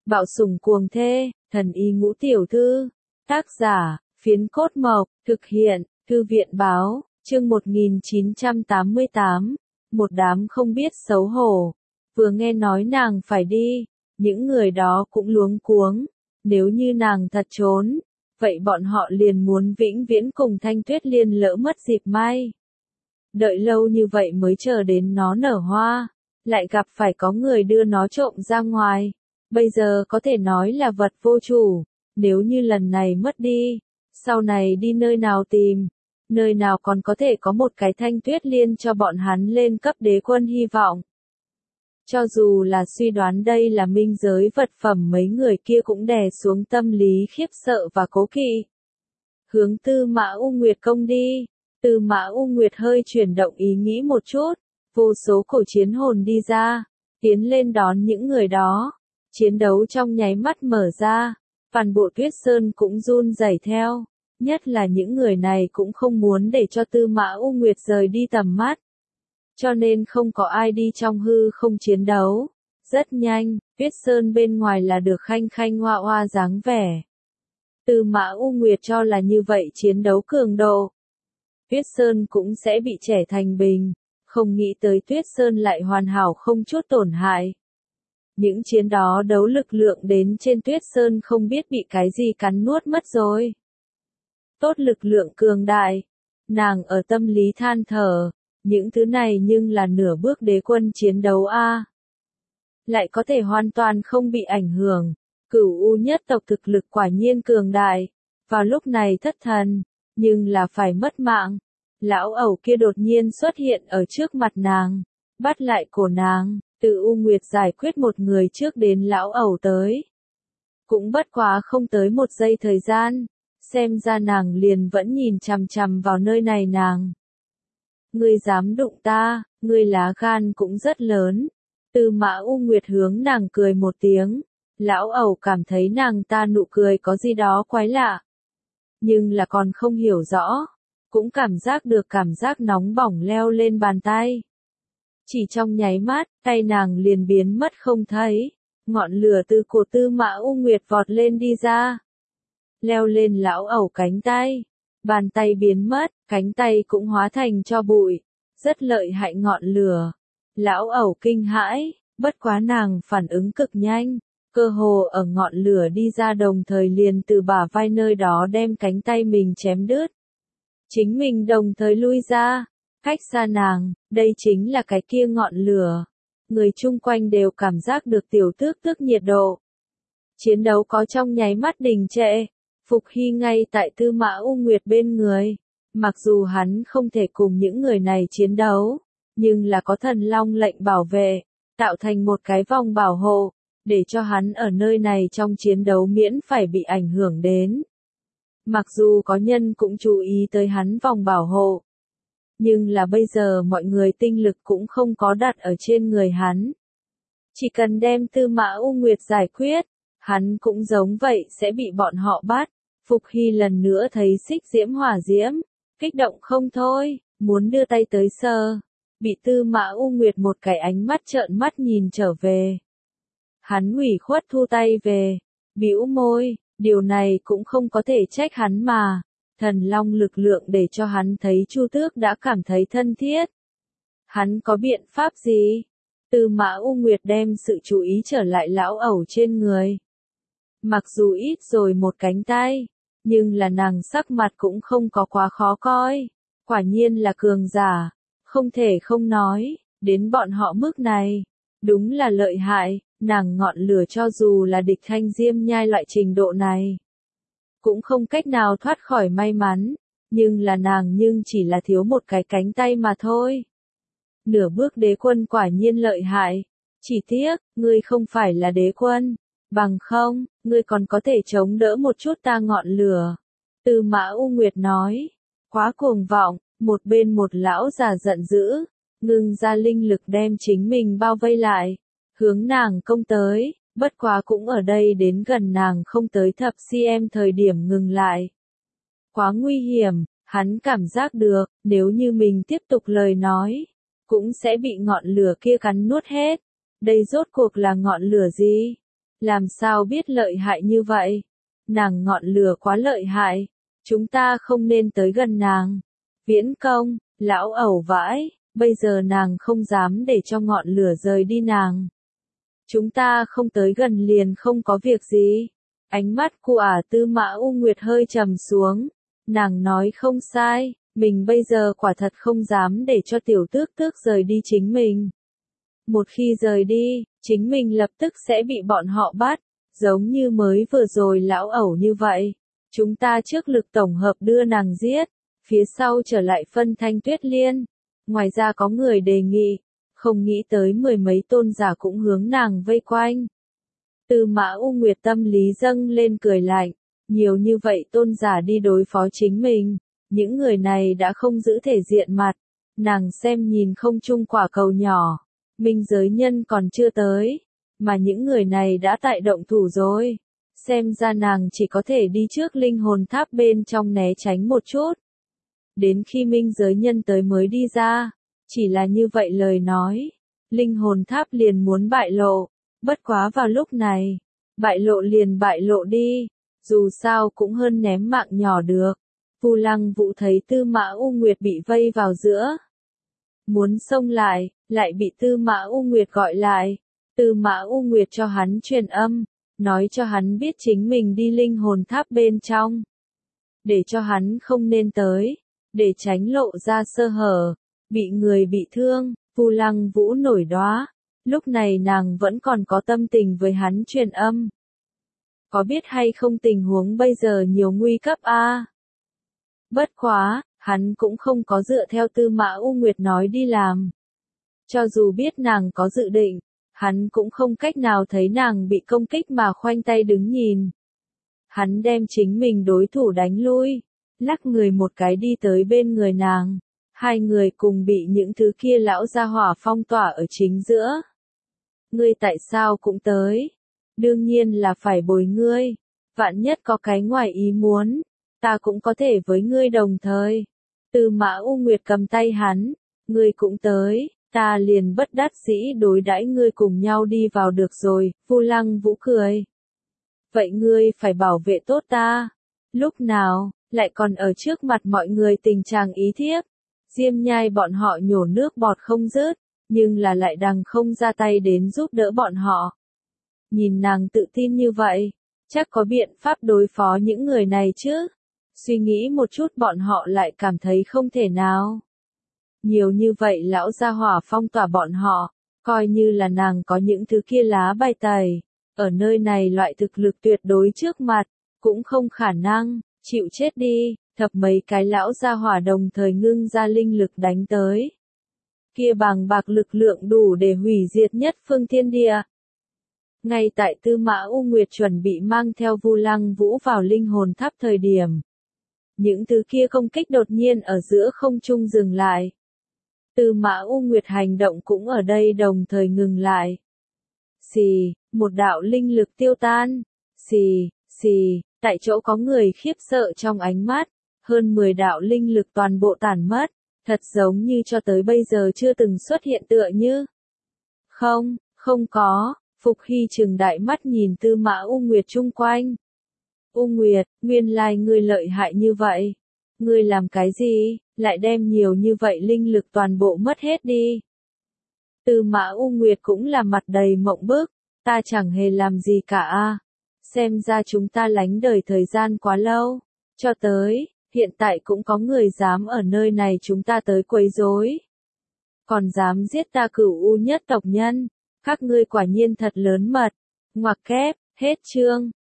Bạo sủng cuồng thê, thần y ngũ tiểu thư. Tác giả, Phiến Cốt Mộc, thực hiện, Thư viện báo, chương 1988, một đám không biết xấu hổ. Vừa nghe nói nàng phải đi, những người đó cũng luống cuống, nếu như nàng thật trốn, vậy bọn họ liền muốn vĩnh viễn cùng Thanh Tuyết Liên lỡ mất dịp may. Đợi lâu như vậy mới chờ đến nó nở hoa, lại gặp phải có người đưa nó trộm ra ngoài. Bây giờ có thể nói là vật vô chủ, nếu như lần này mất đi, sau này đi nơi nào tìm, nơi nào còn có thể có một cái Thanh Tuyết Liên cho bọn hắn lên cấp đế quân hy vọng. Cho dù là suy đoán đây là minh giới vật phẩm, mấy người kia cũng đè xuống tâm lý khiếp sợ và cố kỵ. Hướng Tư Mã U Nguyệt công đi. Tư Mã U Nguyệt hơi chuyển động ý nghĩ một chút, vô số cổ chiến hồn đi ra, tiến lên đón những người đó. Chiến đấu trong nháy mắt mở ra, toàn bộ Tuyết Sơn cũng run rẩy theo, nhất là những người này cũng không muốn để cho Tư Mã U Nguyệt rời đi tầm mắt. Cho nên không có ai đi trong hư không chiến đấu. Rất nhanh, Tuyết Sơn bên ngoài là được khanh khanh hoa hoa dáng vẻ. Tư Mã U Nguyệt cho là như vậy chiến đấu cường độ, Tuyết Sơn cũng sẽ bị trẻ thành bình, không nghĩ tới Tuyết Sơn lại hoàn hảo không chút tổn hại. Những chiến đó đấu lực lượng đến trên Tuyết Sơn không biết bị cái gì cắn nuốt mất rồi. Tốt lực lượng cường đại, nàng ở tâm lý than thở, những thứ này nhưng là nửa bước đế quân chiến đấu a, lại có thể hoàn toàn không bị ảnh hưởng. Cửu U nhất tộc thực lực quả nhiên cường đại, vào lúc này thất thần, nhưng là phải mất mạng. Lão ẩu kia đột nhiên xuất hiện ở trước mặt nàng, bắt lại cổ nàng. Từ U Nguyệt giải quyết một người trước đến lão ẩu tới. Cũng bất quá không tới một giây thời gian, xem ra nàng liền vẫn nhìn chằm chằm vào nơi này nàng. Ngươi dám đụng ta, ngươi lá gan cũng rất lớn. Tư Mã U Nguyệt hướng nàng cười một tiếng, lão ẩu cảm thấy nàng ta nụ cười có gì đó quái lạ. Nhưng là còn không hiểu rõ, cũng cảm giác được cảm giác nóng bỏng leo lên bàn tay. Chỉ trong nháy mắt, tay nàng liền biến mất không thấy, ngọn lửa từ cổ Tư Mã U Nguyệt vọt lên đi ra. Leo lên lão ẩu cánh tay, bàn tay biến mất, cánh tay cũng hóa thành tro bụi, rất lợi hại ngọn lửa. Lão ẩu kinh hãi, bất quá nàng phản ứng cực nhanh, cơ hồ ở ngọn lửa đi ra đồng thời liền từ bả vai nơi đó đem cánh tay mình chém đứt. Chính mình đồng thời lui ra. Cách xa nàng, đây chính là cái kia ngọn lửa. Người chung quanh đều cảm giác được tiểu tước tước nhiệt độ. Chiến đấu có trong nháy mắt đình trệ. Phục Hy ngay tại Tư Mã U Nguyệt bên người. Mặc dù hắn không thể cùng những người này chiến đấu, nhưng là có thần long lệnh bảo vệ, tạo thành một cái vòng bảo hộ, để cho hắn ở nơi này trong chiến đấu miễn phải bị ảnh hưởng đến. Mặc dù có nhân cũng chú ý tới hắn vòng bảo hộ, nhưng là bây giờ mọi người tinh lực cũng không có đặt ở trên người hắn. Chỉ cần đem Tư Mã U Nguyệt giải quyết, hắn cũng giống vậy sẽ bị bọn họ bắt. Phục Hy lần nữa thấy xích diễm hỏa diễm, kích động không thôi, muốn đưa tay tới sờ, bị Tư Mã U Nguyệt một cái ánh mắt trợn mắt nhìn trở về. Hắn ủy khuất thu tay về, bĩu môi, điều này cũng không có thể trách hắn mà. Thần long lực lượng để cho hắn thấy Chu Tước đã cảm thấy thân thiết. Hắn có biện pháp gì? Tư Mã U Nguyệt đem sự chú ý trở lại lão ẩu trên người. Mặc dù ít rồi một cánh tay, nhưng là nàng sắc mặt cũng không có quá khó coi. Quả nhiên là cường giả, không thể không nói, đến bọn họ mức này. Đúng là lợi hại, nàng ngọn lửa cho dù là địch Thanh Diêm Nhai loại trình độ này, cũng không cách nào thoát khỏi may mắn, nhưng là nàng nhưng chỉ là thiếu một cái cánh tay mà thôi. Nửa bước đế quân quả nhiên lợi hại, chỉ tiếc, ngươi không phải là đế quân, bằng không, ngươi còn có thể chống đỡ một chút ta ngọn lửa. Tư Mã U Nguyệt nói, quá cuồng vọng, một bên một lão già giận dữ, ngưng ra linh lực đem chính mình bao vây lại, hướng nàng công tới. Bất quá cũng ở đây đến gần nàng không tới thập cm thời điểm ngừng lại. Quá nguy hiểm, hắn cảm giác được, nếu như mình tiếp tục lời nói, cũng sẽ bị ngọn lửa kia cắn nuốt hết. Đây rốt cuộc là ngọn lửa gì? Làm sao biết lợi hại như vậy? Nàng ngọn lửa quá lợi hại. Chúng ta không nên tới gần nàng. Viễn Công, lão ẩu vãi, bây giờ nàng không dám để cho ngọn lửa rời đi nàng. Chúng ta không tới gần liền không có việc gì. Ánh mắt của Tư Mã U Nguyệt hơi trầm xuống. Nàng nói không sai, mình bây giờ quả thật không dám để cho tiểu tước tước rời đi chính mình. Một khi rời đi, chính mình lập tức sẽ bị bọn họ bắt, giống như mới vừa rồi lão ẩu như vậy. Chúng ta trước lực tổng hợp đưa nàng giết, phía sau trở lại phân Thanh Tuyết Liên. Ngoài ra có người đề nghị, không nghĩ tới 10 mấy tôn giả cũng hướng nàng vây quanh. Tư Mã U Nguyệt tâm lý dâng lên cười lạnh, nhiều như vậy tôn giả đi đối phó chính mình, những người này đã không giữ thể diện mặt, nàng xem nhìn không chung quả cầu nhỏ, minh giới nhân còn chưa tới, mà những người này đã tại động thủ rồi, xem ra nàng chỉ có thể đi trước linh hồn tháp bên trong né tránh một chút. Đến khi minh giới nhân tới mới đi ra, chỉ là như vậy lời nói, linh hồn tháp liền muốn bại lộ. Bất quá vào lúc này, bại lộ liền bại lộ đi, dù sao cũng hơn ném mạng nhỏ được. Vu Lăng Vũ thấy Tư Mã U Nguyệt bị vây vào giữa. Muốn xông lại, lại bị Tư Mã U Nguyệt gọi lại. Tư Mã U Nguyệt cho hắn truyền âm, nói cho hắn biết chính mình đi linh hồn tháp bên trong. Để cho hắn không nên tới, để tránh lộ ra sơ hở, bị người bị thương, Vu Lăng Vũ nổi đoá. Lúc này nàng vẫn còn có tâm tình với hắn truyền âm. Có biết hay không tình huống bây giờ nhiều nguy cấp a? Bất quá, hắn cũng không có dựa theo Tư Mã U Nguyệt nói đi làm. Cho dù biết nàng có dự định, hắn cũng không cách nào thấy nàng bị công kích mà khoanh tay đứng nhìn. Hắn đem chính mình đối thủ đánh lui, lắc người một cái đi tới bên người nàng. Hai người cùng bị những thứ kia lão gia hỏa phong tỏa ở chính giữa. Ngươi tại sao cũng tới? Đương nhiên là phải bồi ngươi. Vạn nhất có cái ngoài ý muốn, ta cũng có thể với ngươi đồng thời. Tư Mã U Nguyệt cầm tay hắn, ngươi cũng tới, ta liền bất đắc dĩ đối đãi ngươi cùng nhau đi vào được rồi, Vu Lăng Vũ cười. Vậy ngươi phải bảo vệ tốt ta. Lúc nào, lại còn ở trước mặt mọi người tình trạng ý thiếp. Diêm Nhai bọn họ nhổ nước bọt không dứt, nhưng là lại đằng không ra tay đến giúp đỡ bọn họ. Nhìn nàng tự tin như vậy, chắc có biện pháp đối phó những người này chứ. Suy nghĩ một chút bọn họ lại cảm thấy không thể nào. Nhiều như vậy lão gia hỏa phong tỏa bọn họ, coi như là nàng có những thứ kia lá bài tẩy, ở nơi này loại thực lực tuyệt đối trước mặt, cũng không khả năng, chịu chết đi. Thập mấy cái lão gia hỏa đồng thời ngưng ra linh lực đánh tới. Kia bàng bạc lực lượng đủ để hủy diệt nhất phương thiên địa. Ngay tại Tư Mã U Nguyệt chuẩn bị mang theo Vu Lăng Vũ vào linh hồn tháp thời điểm. Những thứ kia công kích đột nhiên ở giữa không trung dừng lại. Tư Mã U Nguyệt hành động cũng ở đây đồng thời ngừng lại. Xì, một đạo linh lực tiêu tan. Xì, xì, tại chỗ có người khiếp sợ trong ánh mắt. Hơn 10 đạo linh lực toàn bộ tản mất, thật giống như cho tới bây giờ chưa từng xuất hiện tựa như. Không, không có, Phục Hy trừng đại mắt nhìn Tư Mã U Nguyệt chung quanh. U Nguyệt, nguyên lai ngươi lợi hại như vậy. Ngươi làm cái gì, lại đem nhiều như vậy linh lực toàn bộ mất hết đi. Tư Mã U Nguyệt cũng là mặt đầy mộng bức, ta chẳng hề làm gì cả a. Xem ra chúng ta lánh đời thời gian quá lâu, cho tới. Hiện tại cũng có người dám ở nơi này chúng ta tới quấy rối. Còn dám giết ta Cửu U nhất tộc nhân. Các ngươi quả nhiên thật lớn mật. Ngoặc kép, hết chương.